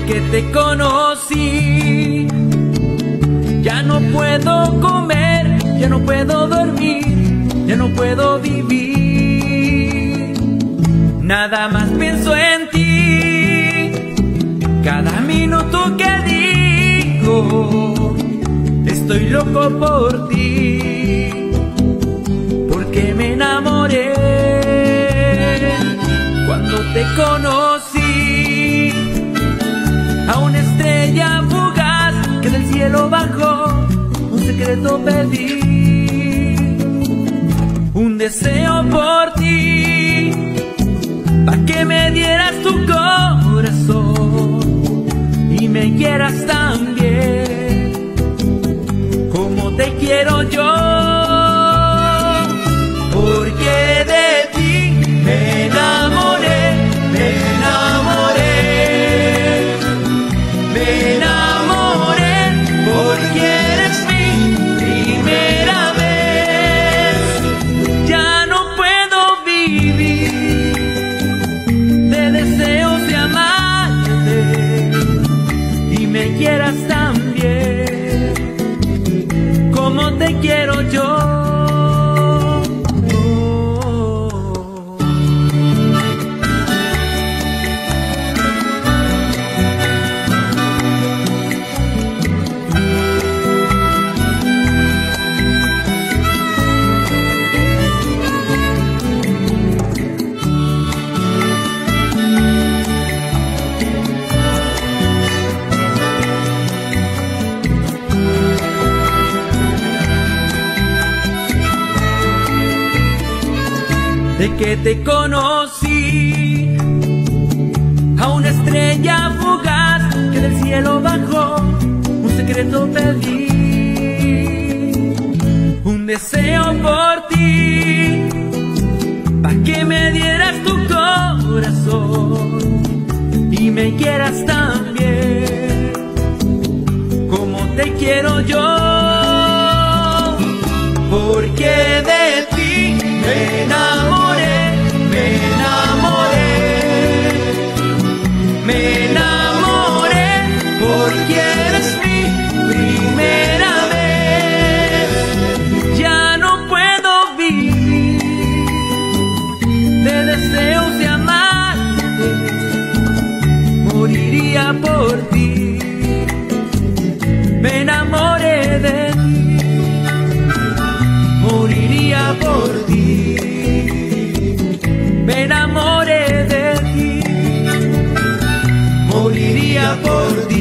que te conocí. Ya no puedo comer, ya no puedo dormir, ya no puedo vivir. Nada más pienso en ti, cada minuto que digo, estoy loco por ti, porque me enamoré cuando te conocí. A una estrella fugaz que del cielo bajó, un secreto pedí, un deseo por ti, pa' que me dieras tu corazón y me quieras también, como te quiero yo, porque de ti me enamoré, me enamoré. Me enamoré porque eres mi primera vez. Ya no puedo vivir de deseos de amarte y me quieras también, como te quiero yo. De que te conocí, a una estrella fugaz que del cielo bajó, un secreto pedí, un deseo por ti, pa' que me dieras tu corazón y me quieras también, como te quiero yo, porque de ti me enamoré, me enamoré, me enamoré, porque eres mi primera vez. Ya no puedo vivir de deseos de amarte, moriría por ti, me enamoré de ti, moriría por ti, me enamoré de ti, moriría por ti.